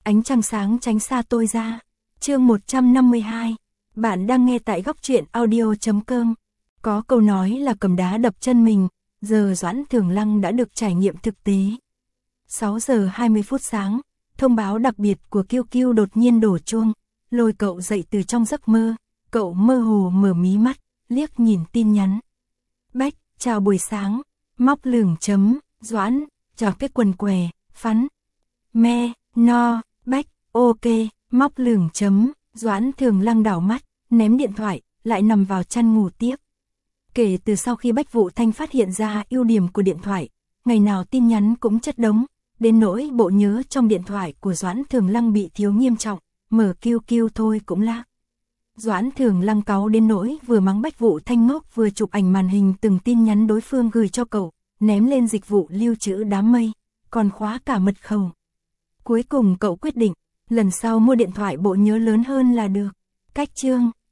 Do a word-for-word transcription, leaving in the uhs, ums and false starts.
ánh trăng sáng tránh xa tôi ra. Chương một trăm năm mươi hai. Bạn đang nghe tại góc truyện audio chấm com. Có câu nói là cầm đá đập chân mình, giờ Doãn Thường Lăng đã được trải nghiệm thực tế. sáu giờ hai mươi phút sáng, thông báo đặc biệt của Kiêu Kiêu đột nhiên đổ chuông, lôi cậu dậy từ trong giấc mơ. Cậu mơ hồ mở mí mắt, liếc nhìn tin nhắn. Bách, chào buổi sáng, móc lửng chấm, Doãn, chào cái quần què, phắn. Me, no, Bách, ok, móc lửng chấm, Doãn Thường Lăng đảo mắt, ném điện thoại, lại nằm vào chăn ngủ tiếp. Kể từ sau khi Bách Vũ Thanh phát hiện ra ưu điểm của điện thoại, ngày nào tin nhắn cũng chất đống, đến nỗi bộ nhớ trong điện thoại của Doãn Thường Lăng bị thiếu nghiêm trọng, mở Kiêu Kiêu thôi cũng lạc. Doãn Thường Lăng cáu đến nỗi vừa mắng Bách Vũ Thanh ngốc vừa chụp ảnh màn hình từng tin nhắn đối phương gửi cho cậu, ném lên dịch vụ lưu trữ đám mây, còn khóa cả mật khẩu. Cuối cùng cậu quyết định, lần sau mua điện thoại bộ nhớ lớn hơn là được. Cách chương